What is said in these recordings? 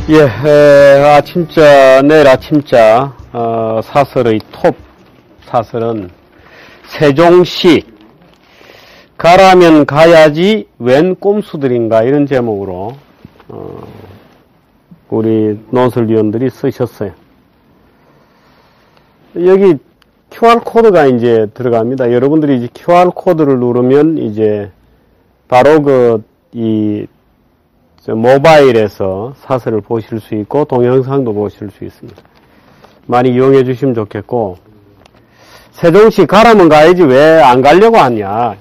예, 내일 아침자, 사설의 톱 사설은 세종시, 가라면 가야지 웬 꼼수들인가, 이런 제목으로, 우리 논설위원들이 쓰셨어요. 여기 QR코드가 이제 들어갑니다. 여러분들이 이제 QR코드를 누르면 이제 바로 모바일에서 사설을 보실 수 있고 동영상도 보실 수 있습니다. 많이 이용해 주시면 좋겠고, 세종시 가라면 가야지 왜 안 가려고 하냐.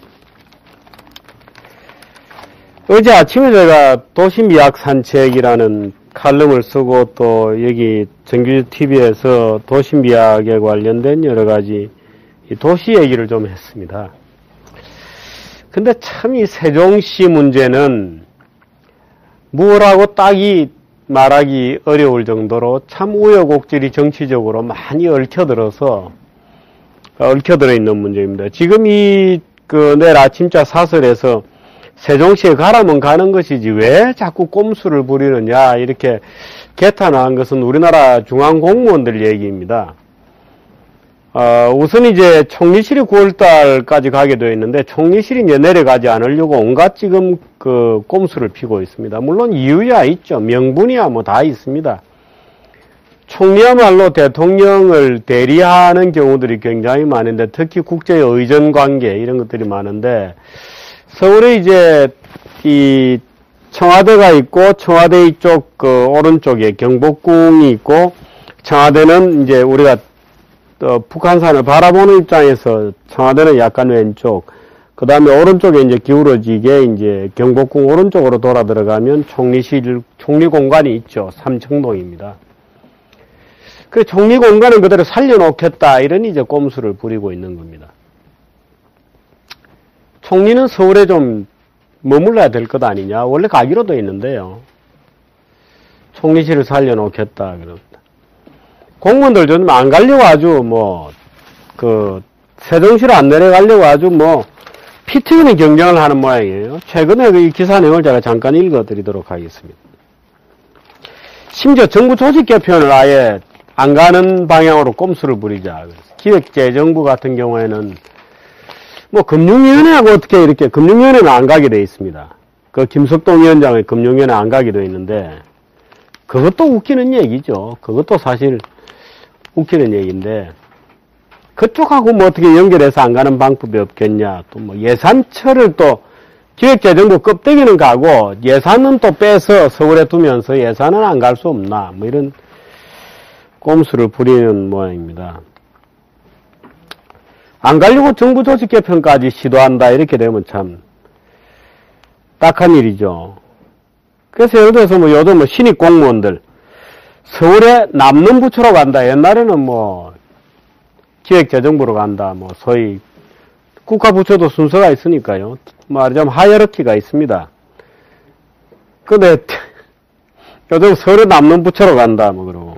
어제 아침에 제가 도시미학 산책이라는 칼럼을 쓰고 또 여기 정규 TV에서 도시미학에 관련된 여러 가지 도시 얘기를 좀 했습니다. 근데 참 이 세종시 문제는 뭐라고 딱히 말하기 어려울 정도로 참 우여곡절이 정치적으로 많이 얽혀들어 있는 문제입니다. 지금 내일 아침자 사설에서 세종시에 가라면 가는 것이지 왜 자꾸 꼼수를 부리느냐, 이렇게 개탄한 것은 우리나라 중앙공무원들 얘기입니다. 우선 이제 총리실이 9월달까지 가게 되어 있는데, 총리실이 이제 내려가지 않으려고 온갖 지금 꼼수를 피고 있습니다. 물론 이유야 있죠. 명분이야 뭐 다 있습니다. 총리야말로 대통령을 대리하는 경우들이 굉장히 많은데, 특히 국제의 의전 관계 이런 것들이 많은데, 서울에 이제 이 청와대가 있고, 청와대 이쪽 오른쪽에 경복궁이 있고, 청와대는 이제 우리가 북한산을 바라보는 입장에서 청와대는 약간 왼쪽, 그 다음에 오른쪽에 이제 기울어지게 이제 경복궁 오른쪽으로 돌아 들어가면 총리 공간이 있죠. 삼청동입니다. 그 총리 공간은 그대로 살려놓겠다, 이런 이제 꼼수를 부리고 있는 겁니다. 총리는 서울에 좀 머물러야 될 것 아니냐. 원래 가기로 돼 있는데요. 총리실을 살려놓겠다, 그럽니다. 공무원들 좀 안 가려고 아주 세종시로 안 내려가려고 아주 피 튀기는 경쟁을 하는 모양이에요. 최근에 이 기사 내용을 제가 잠깐 읽어드리도록 하겠습니다. 심지어 정부 조직 개편을 아예 안 가는 방향으로 꼼수를 부리자. 기획재정부 같은 경우에는 금융위원회하고 어떻게 이렇게, 금융위원회는 안 가게 돼 있습니다. 김석동 위원장의 금융위원회 안 가게 돼 있는데, 그것도 웃기는 얘기죠. 그것도 사실 웃기는 얘기인데, 그쪽하고 어떻게 연결해서 안 가는 방법이 없겠냐. 또 예산처를 또 기획재정부 껍데기는 가고 예산은 또 빼서 서울에 두면서 예산은 안 갈 수 없나. 이런 꼼수를 부리는 모양입니다. 안 가려고 정부 조직 개편까지 시도한다, 이렇게 되면 참 딱한 일이죠. 그래서 예를 들어서 요즘 신입 공무원들 서울에 남는 부처로 간다. 옛날에는 기획재정부로 간다. 소위 국가부처도 순서가 있으니까요. 말하자면 하이어러키가 있습니다. 근데 요즘 서울에 남는 부처로 간다. 그러고.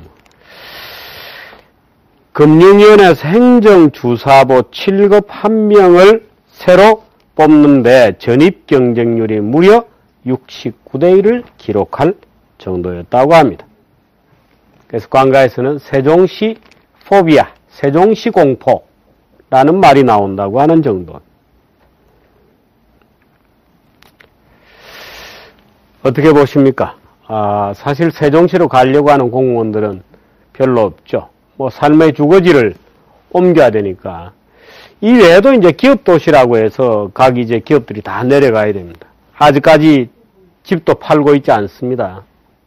금융위원회에서 행정주사보 7급 1명을 새로 뽑는데 전입 경쟁률이 무려 69대 1을 기록할 정도였다고 합니다. 그래서 관가에서는 세종시 포비아, 세종시 공포라는 말이 나온다고 하는 정도. 어떻게 보십니까? 사실 세종시로 가려고 하는 공무원들은 별로 없죠. 삶의 주거지를 옮겨야 되니까. 이 외에도 이제 기업도시라고 해서 각 이제 기업들이 다 내려가야 됩니다. 아직까지 집도 팔고 있지 않습니다.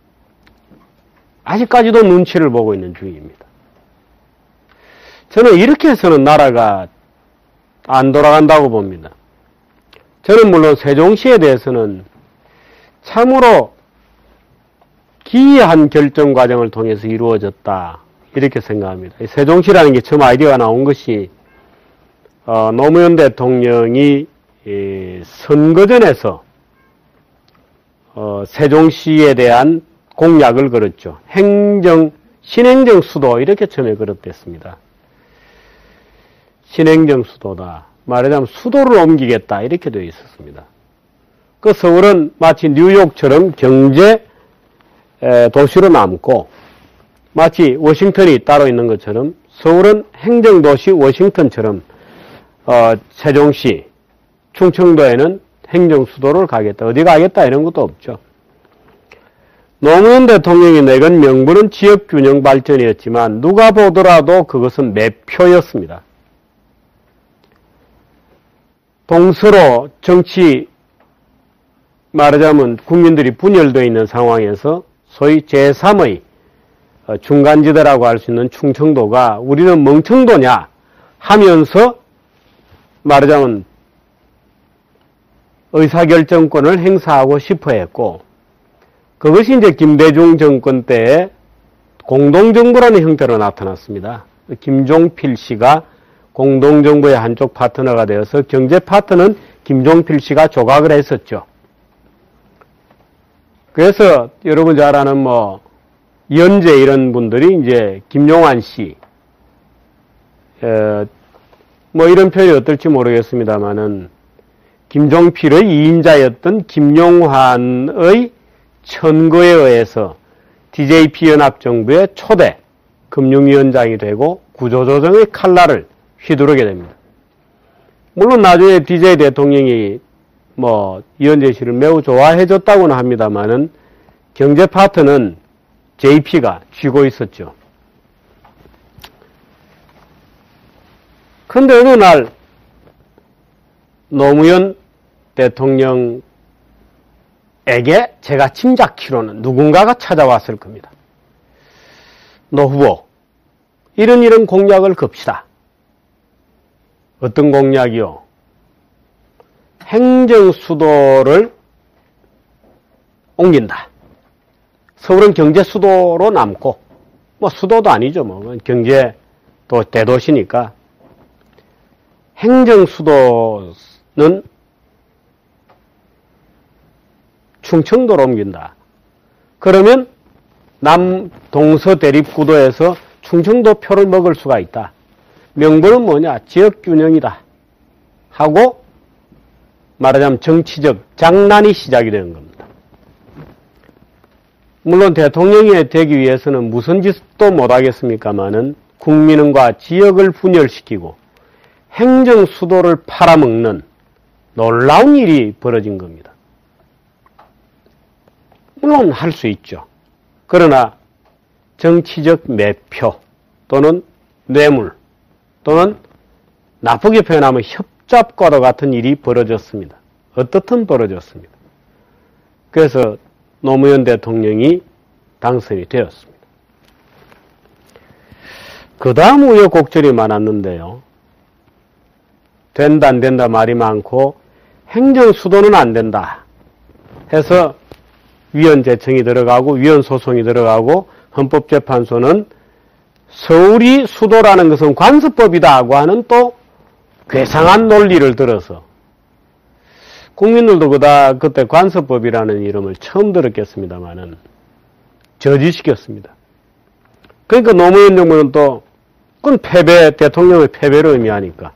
아직까지도 눈치를 보고 있는 중입니다. 저는 이렇게 해서는 나라가 안 돌아간다고 봅니다. 저는 물론 세종시에 대해서는 참으로 기이한 결정 과정을 통해서 이루어졌다, 이렇게 생각합니다. 세종시라는 게 처음 아이디어가 나온 것이 노무현 대통령이 선거전에서 세종시에 대한 공약을 걸었죠. 신행정 수도, 이렇게 처음에 거듭됐습니다. 신행정 수도다. 말하자면 수도를 옮기겠다, 이렇게 되어 있었습니다. 서울은 마치 뉴욕처럼 경제 도시로 남고 마치 워싱턴이 따로 있는 것처럼 서울은 행정도시 워싱턴처럼 세종시, 충청도에는 행정수도를 가겠다. 어디 가겠다 이런 것도 없죠. 노무현 대통령이 내건 명분은 지역균형 발전이었지만 누가 보더라도 그것은 매표였습니다. 동서로 정치 말하자면 국민들이 분열되어 있는 상황에서 소위 제3의 중간지대라고 할 수 있는 충청도가 우리는 멍청도냐 하면서 말하자면 의사결정권을 행사하고 싶어 했고, 그것이 이제 김대중 정권 때에 공동정부라는 형태로 나타났습니다. 김종필 씨가 공동정부의 한쪽 파트너가 되어서 경제 파트는 김종필 씨가 조각을 했었죠. 그래서 여러분 잘 아는 연재 이런 분들이 이제 김용환 씨, 이런 표현이 어떨지 모르겠습니다만은 김종필의 2인자였던 김용환의 천거에 의해서 DJP 연합정부의 초대 금융위원장이 되고 구조조정의 칼날을 휘두르게 됩니다. 물론 나중에 DJ 대통령이 이현재 씨를 매우 좋아해줬다고는 합니다만은 경제 파트는 JP가 쥐고 있었죠. 그런데 어느 날 노무현 대통령에게 제가 짐작키로는 누군가가 찾아왔을 겁니다. 노 후보, 이런 공약을 겁시다. 어떤 공약이요? 행정수도를 옮긴다. 서울은 경제수도로 남고, 수도도 아니죠. 경제도 대도시니까. 행정수도는 충청도로 옮긴다. 그러면 남동서 대립구도에서 충청도 표를 먹을 수가 있다. 명분은 뭐냐? 지역균형이다. 하고 말하자면 정치적 장난이 시작이 되는 겁니다. 물론 대통령이 되기 위해서는 무슨 짓도 못하겠습니까마는 국민과 지역을 분열시키고 행정수도를 팔아먹는 놀라운 일이 벌어진 겁니다. 물론 할 수 있죠. 그러나 정치적 매표 또는 뇌물 또는 나쁘게 표현하면 협잡과도 같은 일이 벌어졌습니다. 어떻든 벌어졌습니다. 그래서 노무현 대통령이 당선이 되었습니다. 그 다음 우여곡절이 많았는데요. 된다 안 된다 말이 많고 행정수도는 안 된다 해서 위헌 제청이 들어가고 위헌 소송이 들어가고 헌법재판소는 서울이 수도라는 것은 관습법이다 고 하는 또 괴상한 논리를 들어서 국민들도 그때 관습법이라는 이름을 처음 들었겠습니다만은 저지시켰습니다. 그러니까 노무현 정부는 또 그건 대통령의 패배를 의미하니까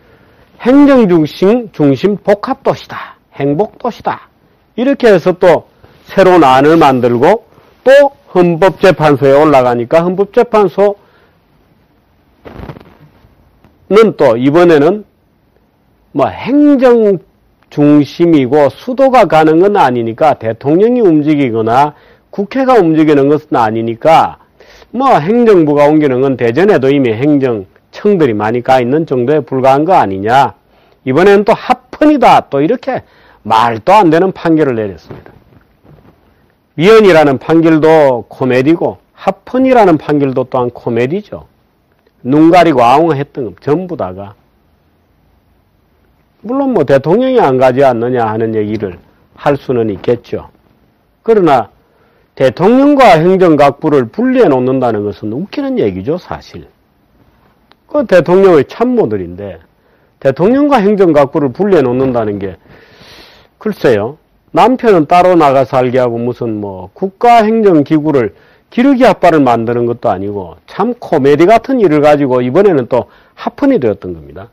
행정중심 복합도시다. 행복도시다. 이렇게 해서 또 새로운 안을 만들고 또 헌법재판소에 올라가니까 헌법재판소는 또 이번에는 행정중심이고 수도가 가는 건 아니니까 대통령이 움직이거나 국회가 움직이는 것은 아니니까 행정부가 옮기는 건 대전에도 이미 행정청들이 많이 가 있는 정도에 불과한 거 아니냐. 이번에는 또 합헌이다. 또 이렇게 말도 안 되는 판결을 내렸습니다. 위헌이라는 판결도 코미디고 합헌이라는 판결도 또한 코미디죠. 눈 가리고 아웅했던 것 전부 다가. 물론 대통령이 안 가지 않느냐 하는 얘기를 할 수는 있겠죠. 그러나 대통령과 행정각부를 분리해 놓는다는 것은 웃기는 얘기죠, 사실. 그 대통령의 참모들인데 대통령과 행정각부를 분리해 놓는다는 게 글쎄요. 남편은 따로 나가 살게 하고 무슨 국가행정기구를 기르기 아빠를 만드는 것도 아니고 참 코미디 같은 일을 가지고 이번에는 또 합헌이 되었던 겁니다.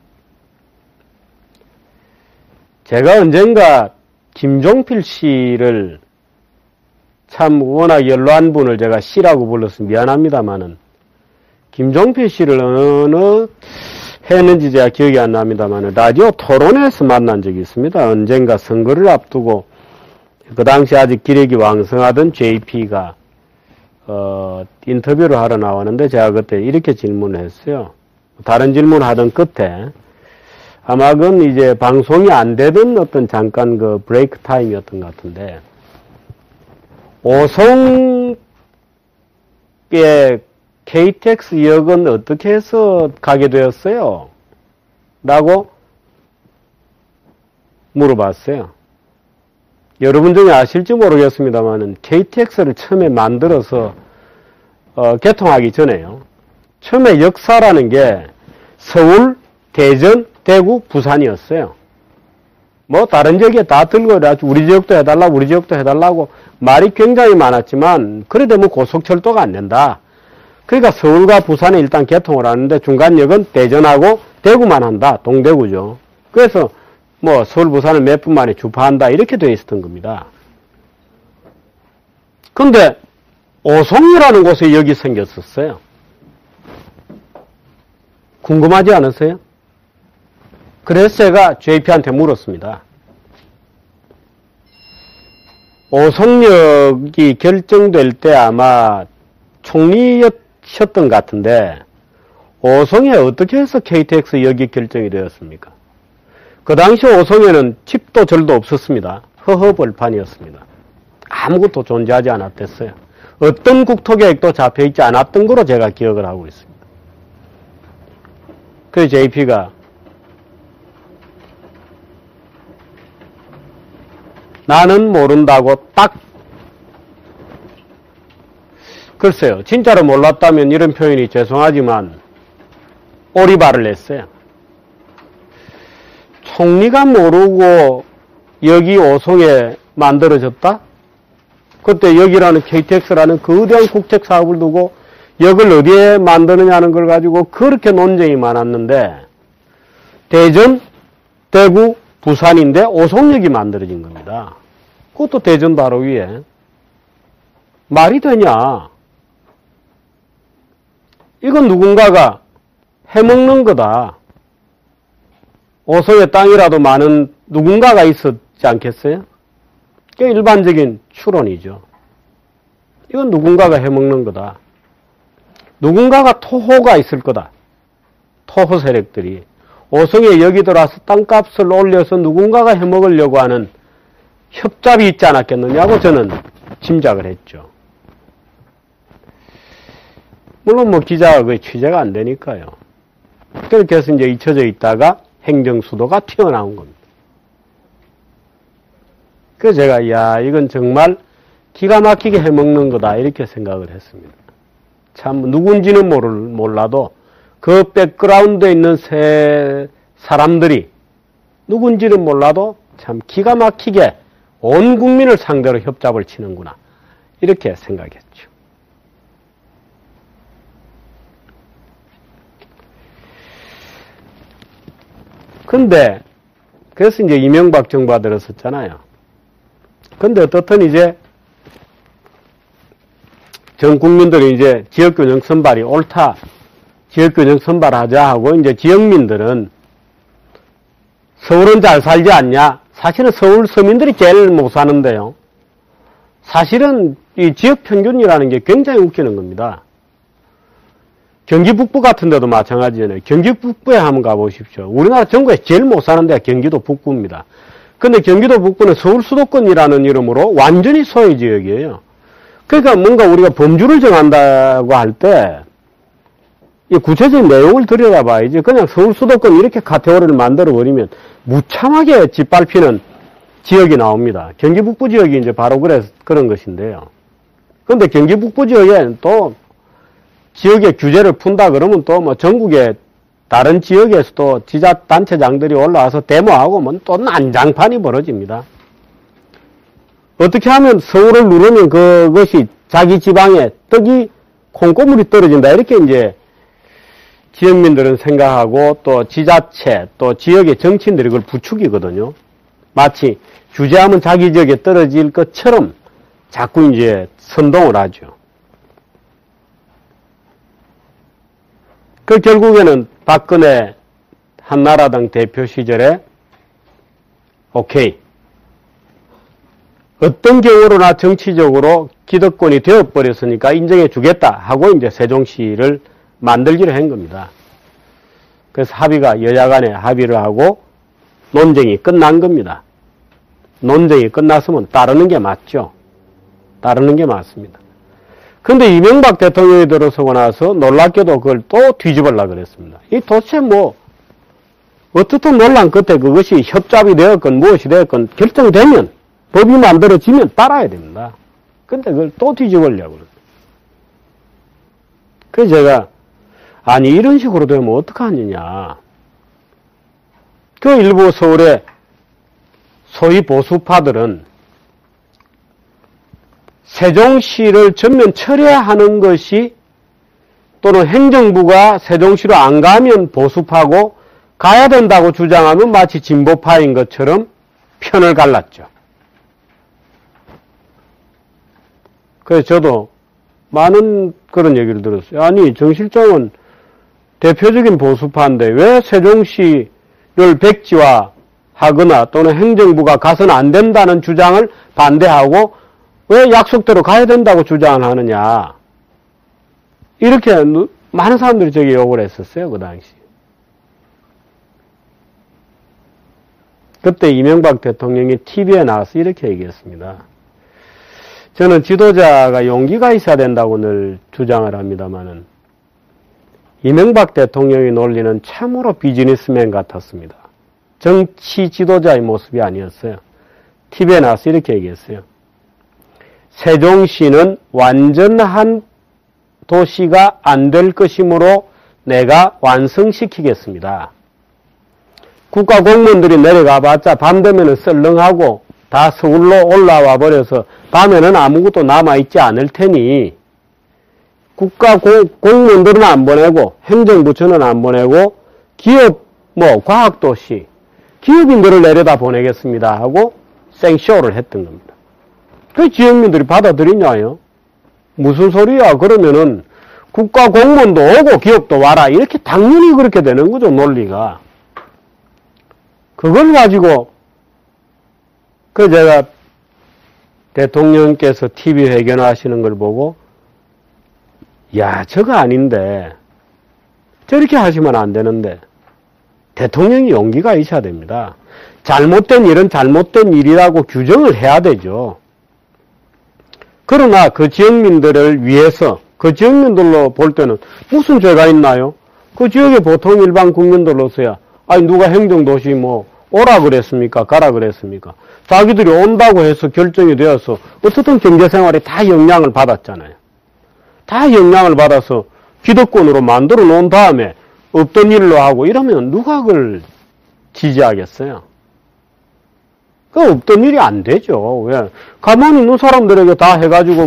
제가 언젠가 김종필 씨를 참 워낙 연로한 분을 제가 씨라고 불러서 미안합니다만은 김종필 씨를 어느 했는지 제가 기억이 안 납니다만은 라디오 토론에서 만난 적이 있습니다. 언젠가 선거를 앞두고 그 당시 아직 기력이 왕성하던 JP가 인터뷰를 하러 나왔는데 제가 그때 이렇게 질문을 했어요. 다른 질문을 하던 끝에 아마 그건 이제 방송이 안 되던 어떤 잠깐 그 브레이크 타임이었던 것 같은데 오송의 KTX 역은 어떻게 해서 가게 되었어요? 라고 물어봤어요. 여러분 중에 아실지 모르겠습니다만은 KTX를 처음에 만들어서 개통하기 전에요. 처음에 역사라는 게 서울, 대전, 대구, 부산이었어요. 뭐 다른 지역에 다 들고 우리 지역도 해달라고 우리 지역도 해달라고 말이 굉장히 많았지만 그래도 뭐 고속철도가 안 된다. 그러니까 서울과 부산에 일단 개통을 하는데 중간역은 대전하고 대구만 한다. 동대구죠. 그래서 뭐 서울, 부산을 몇 분 만에 주파한다. 이렇게 되어 있었던 겁니다. 근데 오송이라는 곳에 역이 생겼었어요. 궁금하지 않으세요? 그래서 제가 JP한테 물었습니다. 오송역이 결정될 때 아마 총리였던 것 같은데 오송에 어떻게 해서 KTX 역이 결정이 되었습니까? 그 당시 오송에는 집도 절도 없었습니다. 허허벌판이었습니다. 아무것도 존재하지 않았댔어요. 어떤 국토계획도 잡혀있지 않았던 거로 제가 기억을 하고 있습니다. 그래서 JP가 나는 모른다고 딱 글쎄요. 진짜로 몰랐다면 이런 표현이 죄송하지만 오리발을 냈어요. 총리가 모르고 여기 오송에 만들어졌다? 그때 여기라는 KTX라는 거대한 국책 사업을 두고 역을 어디에 만드느냐는 걸 가지고 그렇게 논쟁이 많았는데 대전, 대구, 부산인데 오송역이 만들어진 겁니다. 그것도 대전 바로 위에. 말이 되냐? 이건 누군가가 해먹는 거다. 오송의 땅이라도 많은 누군가가 있었지 않겠어요? 이게 일반적인 추론이죠. 이건 누군가가 해먹는 거다. 누군가가 토호가 있을 거다. 토호 세력들이. 오송에 여기 들어와서 땅값을 올려서 누군가가 해먹으려고 하는 협잡이 있지 않았겠느냐고 저는 짐작을 했죠. 물론 뭐 기자가 거의 취재가 안 되니까요. 그렇게 해서 이제 잊혀져 있다가 행정수도가 튀어나온 겁니다. 그래서 제가, 야, 이건 정말 기가 막히게 해먹는 거다. 이렇게 생각을 했습니다. 참, 누군지는 몰라도 그 백그라운드에 있는 세 사람들이 누군지는 몰라도 참 기가 막히게 온 국민을 상대로 협잡을 치는구나. 이렇게 생각했죠. 근데, 그래서 이제 이명박 정부가 들었었잖아요. 근데 어떻든 이제 전 국민들이 이제 지역균형 선발이 옳다. 지역균형 선발하자 하고 이제 지역민들은 서울은 잘 살지 않냐? 사실은 서울 서민들이 제일 못 사는데요. 사실은 이 지역 평균이라는 게 굉장히 웃기는 겁니다. 경기 북부 같은 데도 마찬가지잖아요. 경기 북부에 한번 가보십시오. 우리나라 전국에 제일 못 사는 데가 경기도 북부입니다. 근데 경기도 북부는 서울 수도권이라는 이름으로 완전히 소외 지역이에요. 그러니까 뭔가 우리가 범주를 정한다고 할 때 이 구체적인 내용을 들여다봐야지 그냥 서울 수도권 이렇게 카테고리를 만들어버리면 무참하게 짓밟히는 지역이 나옵니다. 경기 북부 지역이 이제 바로 그런 것인데요. 그런데 경기 북부 지역에 또 지역의 규제를 푼다 그러면 또 뭐 전국의 다른 지역에서도 지자단체장들이 올라와서 데모하고 뭐 또 난장판이 벌어집니다. 어떻게 하면 서울을 누르면 그것이 자기 지방에 떡이 콩고물이 떨어진다. 이렇게 이제 지역민들은 생각하고 또 지자체 또 지역의 정치인들이 그걸 부추기거든요. 마치 규제하면 자기 지역에 떨어질 것처럼 자꾸 이제 선동을 하죠. 그 결국에는 박근혜 한나라당 대표 시절에 오케이. 어떤 경우로나 정치적으로 기득권이 되어버렸으니까 인정해 주겠다 하고 이제 세종시를 만들기로 한 겁니다. 그래서 여야 간에 합의를 하고 논쟁이 끝난 겁니다. 논쟁이 끝났으면 따르는 게 맞죠. 따르는 게 맞습니다. 근데 이명박 대통령이 들어서고 나서 놀랍게도 그걸 또 뒤집으려고 그랬습니다. 이 도대체 어떻든 논란 끝에 그것이 협잡이 되었건 무엇이 되었건 결정되면 법이 만들어지면 따라야 됩니다. 근데 그걸 또 뒤집으려고 그래요. 그래서 제가 아니 이런 식으로 되면 어떡하느냐. 그 일부 서울의 소위 보수파들은 세종시를 전면 철회하는 것이 또는 행정부가 세종시로 안 가면 보수파고 가야 된다고 주장하면 마치 진보파인 것처럼 편을 갈랐죠. 그래서 저도 많은 그런 얘기를 들었어요. 아니 정 실장은 대표적인 보수파인데 왜 세종시를 백지화하거나 또는 행정부가 가서는 안 된다는 주장을 반대하고 왜 약속대로 가야 된다고 주장을 하느냐. 이렇게 많은 사람들이 저기 욕을 했었어요. 그 당시. 그때 이명박 대통령이 TV에 나와서 이렇게 얘기했습니다. 저는 지도자가 용기가 있어야 된다고 늘 주장을 합니다만은 이명박 대통령의 논리는 참으로 비즈니스맨 같았습니다. 정치 지도자의 모습이 아니었어요. TV에 나와서 이렇게 얘기했어요. 세종시는 완전한 도시가 안 될 것이므로 내가 완성시키겠습니다. 국가 공무원들이 내려가봤자 밤 되면은 썰렁하고 다 서울로 올라와 버려서 밤에는 아무것도 남아있지 않을 테니 국가 공무원들은 안 보내고 행정부처는 안 보내고 기업 과학도시 기업인들을 내려다 보내겠습니다 하고 생쇼를 했던 겁니다. 그 지역민들이 받아들이냐요? 무슨 소리야? 그러면은 국가 공무원도 오고 기업도 와라 이렇게 당연히 그렇게 되는 거죠. 논리가. 그걸 가지고 제가 대통령께서 TV 회견하시는 걸 보고 야 저거 아닌데 저렇게 하시면 안 되는데 대통령이 용기가 있어야 됩니다. 잘못된 일은 잘못된 일이라고 규정을 해야 되죠. 그러나 그 지역민들을 위해서 그 지역민들로 볼 때는 무슨 죄가 있나요? 그 지역의 보통 일반 국민들로서야 아니 누가 행정도시 오라 그랬습니까? 가라 그랬습니까? 자기들이 온다고 해서 결정이 되어서 어떻든 경제생활에 다 영향을 받았잖아요. 다 영향을 받아서 기득권으로 만들어 놓은 다음에 없던 일로 하고 이러면 누가 그걸 지지하겠어요? 그 없던 일이 안 되죠. 왜? 가만히 있는 사람들에게 다 해가지고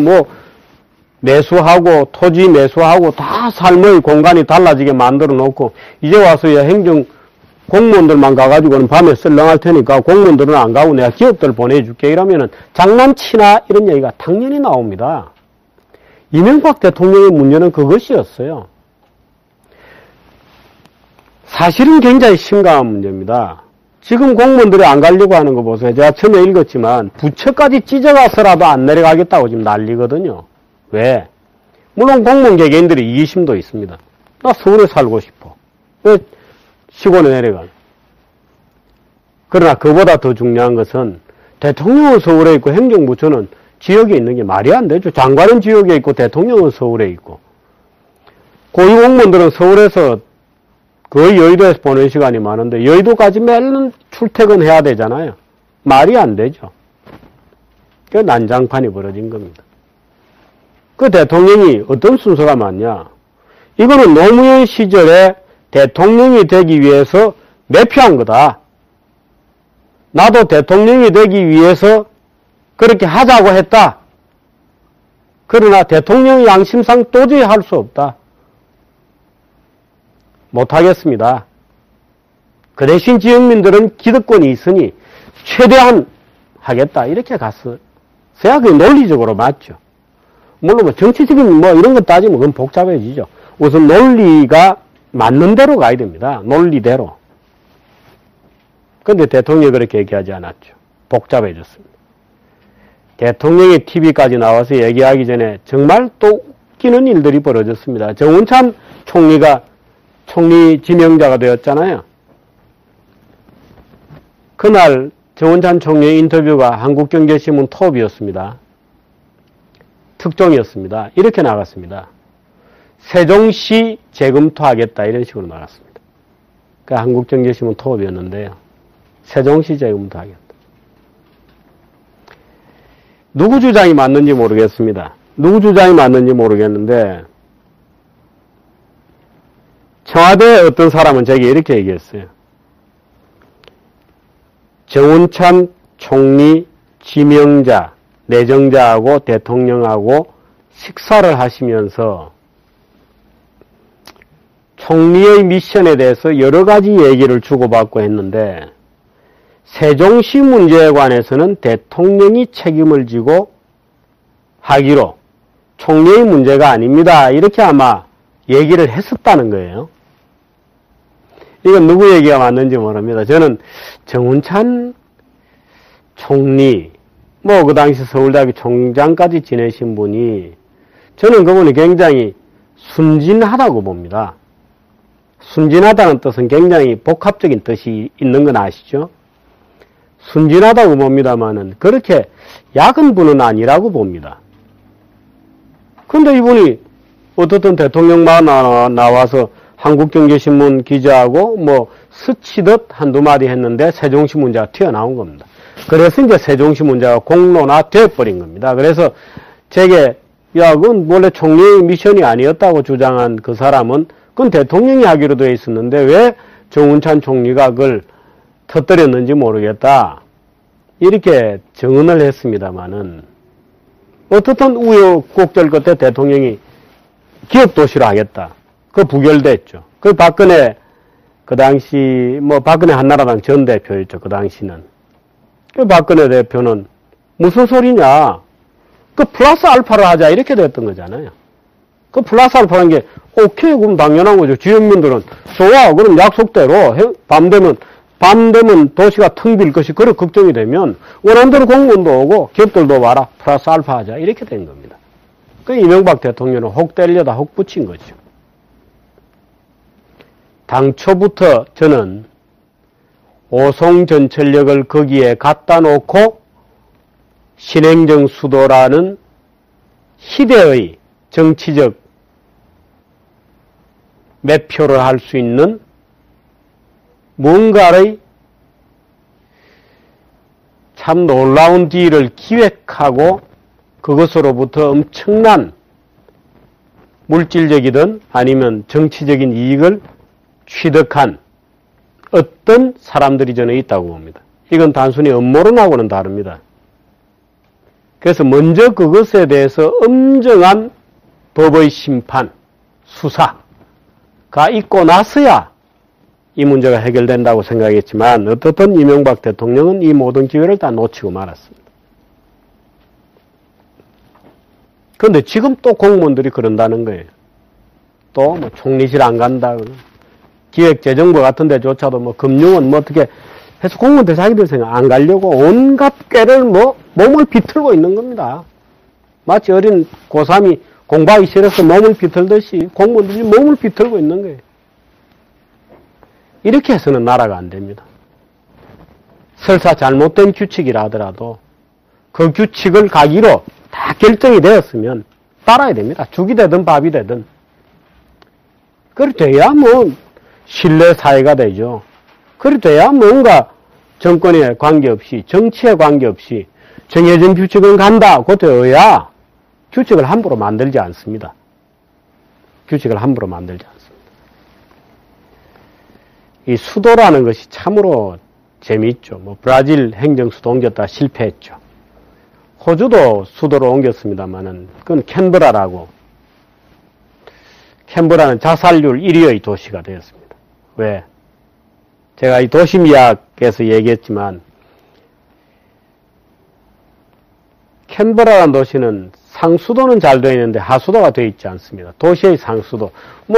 매수하고 토지 매수하고 다 삶의 공간이 달라지게 만들어 놓고 이제 와서 행정 공무원들만 가가지고는 밤에 썰렁할 테니까 공무원들은 안 가고 내가 기업들 보내줄게 이러면은 장난치나 이런 얘기가 당연히 나옵니다. 이명박 대통령의 문제는 그것이었어요. 사실은 굉장히 심각한 문제입니다. 지금 공무원들이 안 가려고 하는 거 보세요. 제가 처음에 읽었지만 부처까지 찢어가서라도 안 내려가겠다고 지금 난리거든요. 왜? 물론 공무원 개개인들이 이기심도 있습니다. 나 서울에 살고 싶어. 왜 시골에 내려가? 그러나 그보다 더 중요한 것은 대통령은 서울에 있고 행정부처는 지역에 있는 게 말이 안 되죠. 장관은 지역에 있고 대통령은 서울에 있고 고위공무원들은 서울에서 거의 여의도에서 보내는 시간이 많은데 여의도까지 매일 출퇴근해야 되잖아요. 말이 안 되죠. 그 난장판이 벌어진 겁니다. 그 대통령이 어떤 순서가 맞냐? 이거는 노무현 시절에 대통령이 되기 위해서 매표한 거다. 나도 대통령이 되기 위해서 그렇게 하자고 했다. 그러나 대통령 양심상 도저히 할 수 없다. 못하겠습니다. 그 대신 지역민들은 기득권이 있으니 최대한 하겠다. 이렇게 갔어. 서야 그게 논리적으로 맞죠. 물론 뭐 정치적인 뭐 이런 거 따지면 그건 복잡해지죠. 우선 논리가 맞는 대로 가야 됩니다. 논리대로. 근데 대통령이 그렇게 얘기하지 않았죠. 복잡해졌습니다. 대통령이 TV까지 나와서 얘기하기 전에 정말 또 웃기는 일들이 벌어졌습니다. 정운찬 총리가 총리 지명자가 되었잖아요. 그날 정운찬 총리의 인터뷰가 한국경제신문 톱이었습니다. 특종이었습니다. 이렇게 나갔습니다. 세종시 재검토하겠다 이런 식으로 나갔습니다. 그러니까 한국경제신문 톱이었는데요. 세종시 재검토하겠다. 누구 주장이 맞는지 모르겠습니다. 누구 주장이 맞는지 모르겠는데 청와대 어떤 사람은 제게 이렇게 얘기했어요. 정운찬 총리 지명자, 내정자하고 대통령하고 식사를 하시면서 총리의 미션에 대해서 여러 가지 얘기를 주고받고 했는데 세종시 문제에 관해서는 대통령이 책임을 지고 하기로 총리의 문제가 아닙니다. 이렇게 아마 얘기를 했었다는 거예요. 이건 누구 얘기가 맞는지 모릅니다. 저는 정운찬 총리, 뭐 그 당시 서울대학교 총장까지 지내신 분이 저는 그분이 굉장히 순진하다고 봅니다. 순진하다는 뜻은 굉장히 복합적인 뜻이 있는 건 아시죠? 순진하다고 봅니다만은 그렇게 약은 분은 아니라고 봅니다. 근데 이분이 어떻든 대통령만 나와서 한국경제신문 기자하고 뭐 스치듯 한두 마디 했는데 세종시 문제가 튀어나온 겁니다. 그래서 이제 세종시 문제가 공론화돼 버린 겁니다. 그래서 제게 야 그건 원래 총리의 미션이 아니었다고 주장한 그 사람은 그건 대통령이 하기로 되어 있었는데 왜 정운찬 총리가 그걸 터뜨렸는지 모르겠다. 이렇게 증언을 했습니다마는 어떻든 우여곡절 끝에 대통령이 기업도시로 하겠다. 그 부결됐죠. 그 박근혜 그 당시 뭐 박근혜 한나라당 전 대표였죠. 그 당시는. 그 박근혜 대표는 무슨 소리냐. 그 플러스 알파를 하자 이렇게 됐던 거잖아요. 그 플러스 알파라는 게 오케이 그럼 당연한 거죠. 지역민들은 좋아 그럼 약속대로 밤 되면 도시가 텅 빌 것이 그런 걱정이 되면 원한대로 공무원도 오고 기업들도 와라 플러스 알파 하자 이렇게 된 겁니다. 그 이명박 대통령은 혹 때리려다 혹 붙인 거죠. 당초부터 저는 오송전철역을 거기에 갖다 놓고 신행정 수도라는 희대의 정치적 매표를 할 수 있는 뭔가의 참 놀라운 딜을 기획하고 그것으로부터 엄청난 물질적이든 아니면 정치적인 이익을 취득한 어떤 사람들이 저는 있다고 봅니다. 이건 단순히 음모론하고는 다릅니다. 그래서 먼저 그것에 대해서 엄정한 법의 심판, 수사가 있고 나서야 이 문제가 해결된다고 생각했지만 어떻든 이명박 대통령은 이 모든 기회를 다 놓치고 말았습니다. 그런데 지금 또 공무원들이 그런다는 거예요. 또 뭐 총리실 안 간다. 기획재정부 같은 데조차도 뭐 금융은 뭐 어떻게 해서 공무원들 자기들 생각 안 가려고 온갖 꾀를 뭐 몸을 비틀고 있는 겁니다. 마치 어린 고3이 공부하기 싫어서 몸을 비틀듯이 공무원들이 몸을 비틀고 있는 거예요. 이렇게 해서는 나라가 안 됩니다. 설사 잘못된 규칙이라 하더라도 그 규칙을 가기로 다 결정이 되었으면 따라야 됩니다. 죽이 되든 밥이 되든. 그래 돼야 뭐 신뢰 사회가 되죠. 그래 돼야 뭔가 정권에 관계없이 정치에 관계없이 정해진 규칙은 간다. 그 되어야 규칙을 함부로 만들지 않습니다. 규칙을 함부로 만들지 않습니다. 이 수도라는 것이 참으로 재미있죠. 뭐 브라질 행정수도 옮겼다 실패했죠. 호주도 수도로 옮겼습니다만은 그건 캔버라라고. 캔버라는 자살률 1위의 도시가 되었습니다. 왜? 제가 이 도시미학에서 얘기했지만 캔버라라는 도시는 상수도는 잘 되어 있는데 하수도가 되어 있지 않습니다. 도시의 상수도.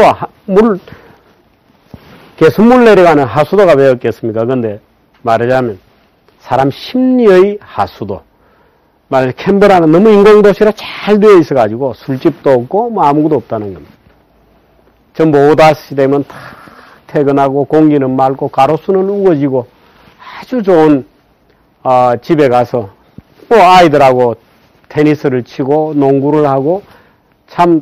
개수물 내려가는 하수도가 왜 없겠습니까? 근데 말하자면 사람 심리의 하수도. 만약에 캔버라는 너무 인공도시라 잘 되어 있어가지고 술집도 없고 뭐 아무것도 없다는 겁니다. 전부 5다시 되면 다 퇴근하고 공기는 맑고 가로수는 우거지고 아주 좋은 집에 가서 뭐 아이들하고 테니스를 치고 농구를 하고 참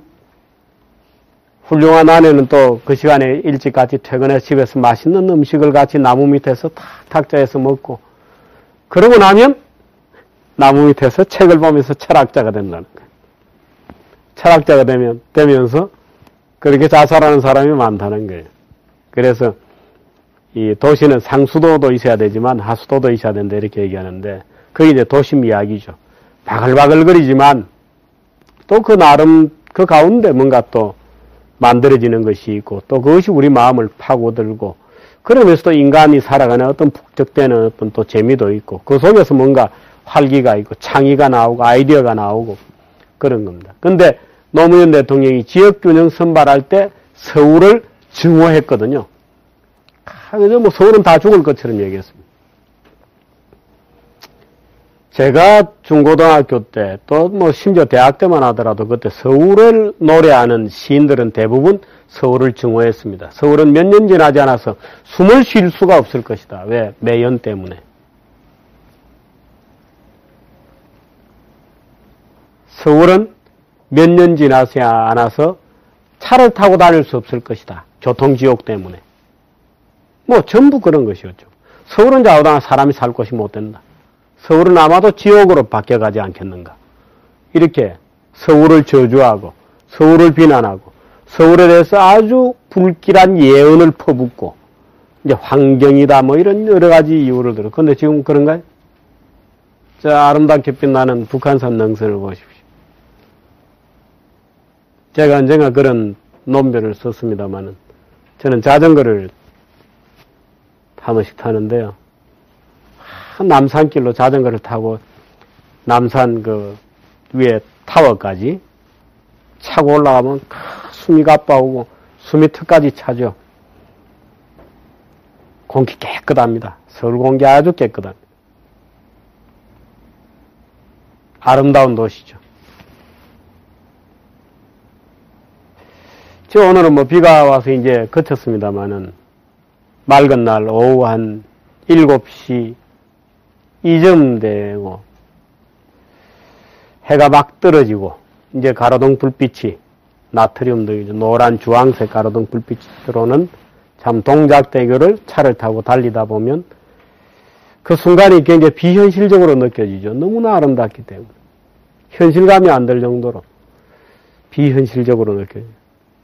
훌륭한 아내는 또 그 시간에 일찍 같이 퇴근해서 집에서 맛있는 음식을 같이 나무 밑에서 탁자에서 먹고 그러고 나면 나무 밑에서 책을 보면서 철학자가 된다는 거예요. 철학자가 되면서 그렇게 자살하는 사람이 많다는 거예요. 그래서 이 도시는 상수도도 있어야 되지만 하수도도 있어야 된다 이렇게 얘기하는데 그게 이제 도심 이야기죠. 바글바글거리지만 또 그 나름 그 가운데 뭔가 또 만들어지는 것이 있고 또 그것이 우리 마음을 파고들고 그러면서 또 인간이 살아가는 어떤 북적대는 어떤 또 재미도 있고 그 속에서 뭔가 활기가 있고 창의가 나오고 아이디어가 나오고 그런 겁니다. 근데 노무현 대통령이 지역균형 선발할 때 서울을 증오했거든요. 그래서 뭐 서울은 다 죽을 것처럼 얘기했습니다. 제가 중고등학교 때 또 뭐 심지어 대학 때만 하더라도 그때 서울을 노래하는 시인들은 대부분 서울을 증오했습니다. 서울은 몇 년 지나지 않아서 숨을 쉴 수가 없을 것이다. 왜? 매연 때문에. 서울은 몇 년 지나지 않아서 차를 타고 다닐 수 없을 것이다. 교통지옥 때문에. 뭐 전부 그런 것이었죠. 서울은 좌우당한 사람이 살 곳이 못 된다. 서울은 아마도 지옥으로 바뀌어가지 않겠는가. 이렇게 서울을 저주하고 서울을 비난하고 서울에 대해서 아주 불길한 예언을 퍼붓고 이제 환경이다 뭐 이런 여러 가지 이유를 들어. 근데 지금 그런가요? 자, 아름답게 빛나는 북한산 능선을 보십시오. 제가 언젠가 그런 논변을 썼습니다만은 저는 자전거를 한 번씩 타는데요. 남산길로 자전거를 타고 남산 그 위에 타워까지 차고 올라가면 숨이 가빠오고 숨이 턱까지 차죠. 공기 깨끗합니다. 서울 공기 아주 깨끗합니다. 아름다운 도시죠. 오늘은 뭐 비가 와서 이제 그쳤습니다만은 맑은 날 오후 한 7시 이쯤 되고 해가 막 떨어지고 이제 가로등 불빛이 나트륨등이죠. 노란 주황색 가로등 불빛이 들어오는 참 동작대교를 차를 타고 달리다 보면 그 순간이 굉장히 비현실적으로 느껴지죠. 너무나 아름답기 때문에 현실감이 안 들 정도로 비현실적으로 느껴져요.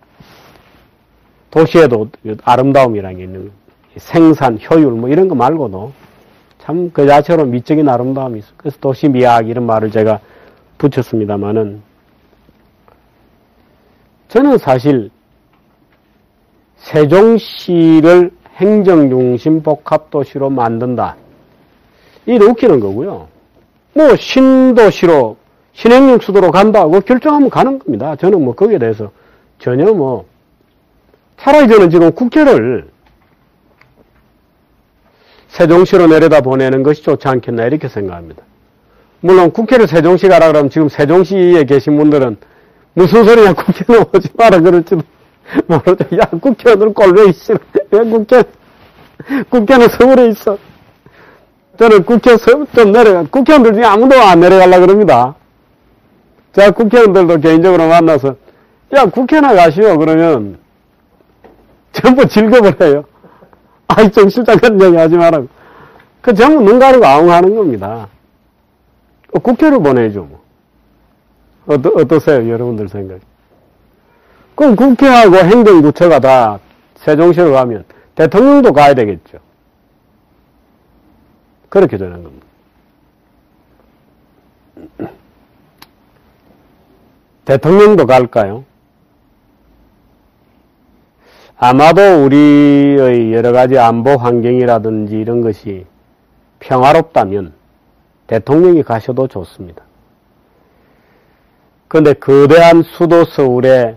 도시에도 아름다움이라는 게 있는 거예요. 생산, 효율 뭐 이런 거 말고도 참 그 자체로 미적인 아름다움이 있어요. 그래서 도시 미학 이런 말을 제가 붙였습니다마는 저는 사실 세종시를 행정중심 복합도시로 만든다. 이게 웃기는 거고요. 뭐 신도시로 신행령 수도로 간다고 결정하면 가는 겁니다. 저는 뭐 거기에 대해서 전혀 뭐 차라리 저는 지금 국회를 세종시로 내려다 보내는 것이 좋지 않겠나 이렇게 생각합니다. 물론 국회를 세종시 가라 그러면 지금 세종시에 계신 분들은 무슨 소리냐 국회는 오지 마라 그럴지도 모르죠. 야 국회의원들 꼴보기 싫어. 왜 국회는 서울에 있어. 저는 좀 내려가 국회의원들 중에 아무도 안 내려가려고 그럽니다. 제가 국회의원들도 개인적으로 만나서 야 국회나 가시오 그러면 전부 질겁을 해요. 아이 정신 같은 얘기 하지 말라고. 그 전부 눈 가리고 아웅하는 겁니다. 국회를 보내죠 뭐. 어떠세요 여러분들 생각? 그럼 국회하고 행정부처가 다 세종시로 가면 대통령도 가야 되겠죠. 그렇게 되는 겁니다. 대통령도 갈까요? 아마도 우리의 여러 가지 안보 환경이라든지 이런 것이 평화롭다면 대통령이 가셔도 좋습니다. 그런데 거대한 수도 서울에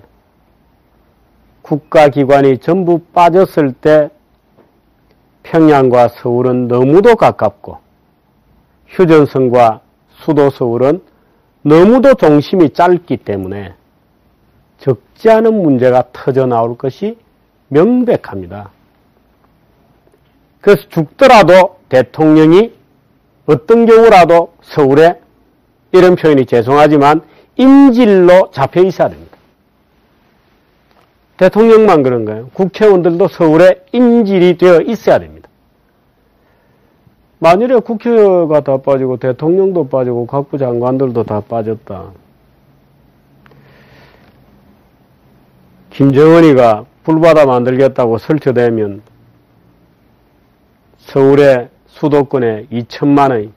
국가기관이 전부 빠졌을 때 평양과 서울은 너무도 가깝고 휴전선과 수도 서울은 너무도 동심이 짧기 때문에 적지 않은 문제가 터져 나올 것이 명백합니다. 그래서 죽더라도 대통령이 어떤 경우라도 서울에, 이런 표현이 죄송하지만 인질로 잡혀 있어야 됩니다. 대통령만 그런 거예요. 국회의원들도 서울에 인질이 되어 있어야 됩니다. 만일에 국회가 다 빠지고 대통령도 빠지고 각부 장관들도 다 빠졌다. 김정은이가 불바다 만들겠다고 설치되면 서울의 수도권에 2천만의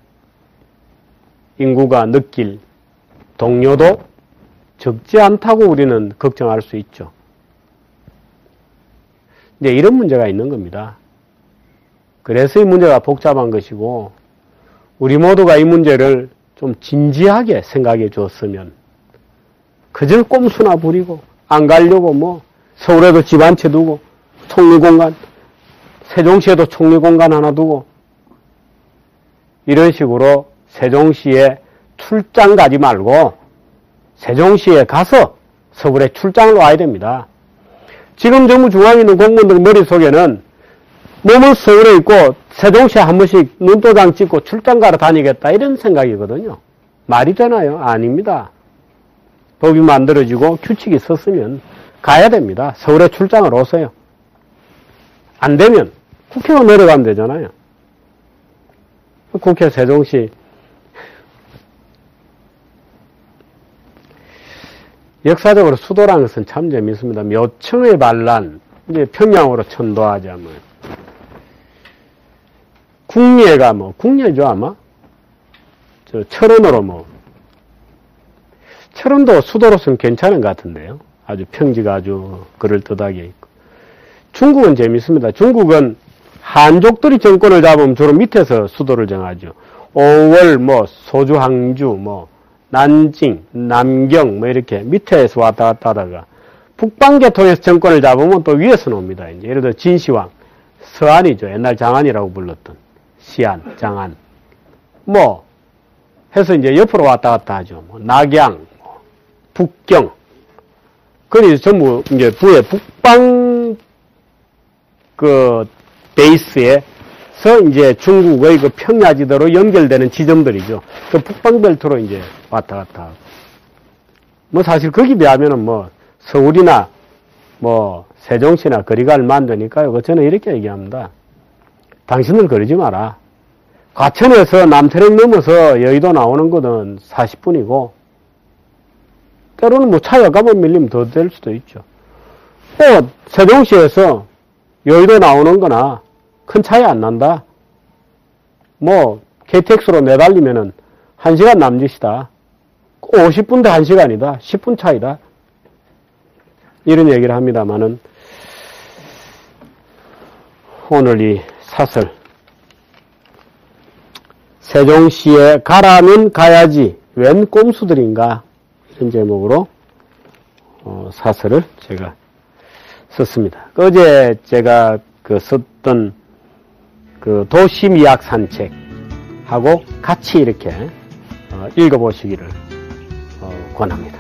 인구가 느낄 동요도 적지 않다고 우리는 걱정할 수 있죠. 이제 이런 문제가 있는 겁니다. 그래서 이 문제가 복잡한 것이고, 우리 모두가 이 문제를 좀 진지하게 생각해 줬으면, 그저 꼼수나 부리고, 안 가려고 뭐, 서울에도 집 한 채 두고, 총리공간, 세종시에도 총리공간 하나 두고, 이런 식으로 세종시에 출장 가지 말고, 세종시에 가서 서울에 출장을 와야 됩니다. 지금 정부 중앙에 있는 공무원들 머릿속에는 몸은 서울에 있고 세종시에 한 번씩 눈도장 찍고 출장 가러 다니겠다 이런 생각이거든요. 말이 되나요? 아닙니다. 법이 만들어지고 규칙이 섰으면 가야 됩니다. 서울에 출장을 오세요. 안 되면 국회로 내려가면 되잖아요. 국회 세종시 역사적으로 수도라는 것은 참 재밌습니다. 몇 층의 반란, 이제 평양으로 천도하자면 국리가 뭐 국리죠 아마 철원으로 뭐 철원도 수도로서는 괜찮은 것 같은데요. 아주 평지가 아주 그럴듯하게 있고. 중국은 재밌습니다. 중국은 한족들이 정권을 잡으면 주로 밑에서 수도를 정하죠. 5월 뭐 소주 항주 뭐 난징, 남경 뭐 이렇게 밑에서 왔다 갔다 하다가 북방계통에서 정권을 잡으면 또 위에서 놉니다. 이제 예를 들어 진시황, 서안이죠. 옛날 장안이라고 불렀던 시안, 장안. 뭐 해서 이제 옆으로 왔다 갔다 하죠. 뭐 낙양, 뭐 북경. 그래서 전부 이제 부의 북방 그 베이스에서 이제 중국의 그 평야지대로 연결되는 지점들이죠. 그 북방벨트로 이제 왔다 갔다 하고. 뭐 사실 거기 비하면은 뭐 서울이나 뭐 세종시나 거리가 얼마 안 되니까요. 저는 이렇게 얘기합니다. 당신들 그러지 마라. 과천에서 남태령 넘어서 여의도 나오는 거는 40분이고 때로는 뭐 차에 가면 밀리면 더 될 수도 있죠. 또 세종시에서 여의도 나오는 거나 큰 차이 안 난다. 뭐 KTX로 내달리면은 1시간 남짓이다. 50분 대 1시간이다. 10분 차이다. 이런 얘기를 합니다만은 오늘 이 사설 세종시에 가라면 가야지 웬 꼼수들인가 이런 제목으로 사설을 제가 썼습니다. 어제 제가 그 썼던 그 도시미학 산책하고 같이 이렇게 읽어보시기를 권합니다.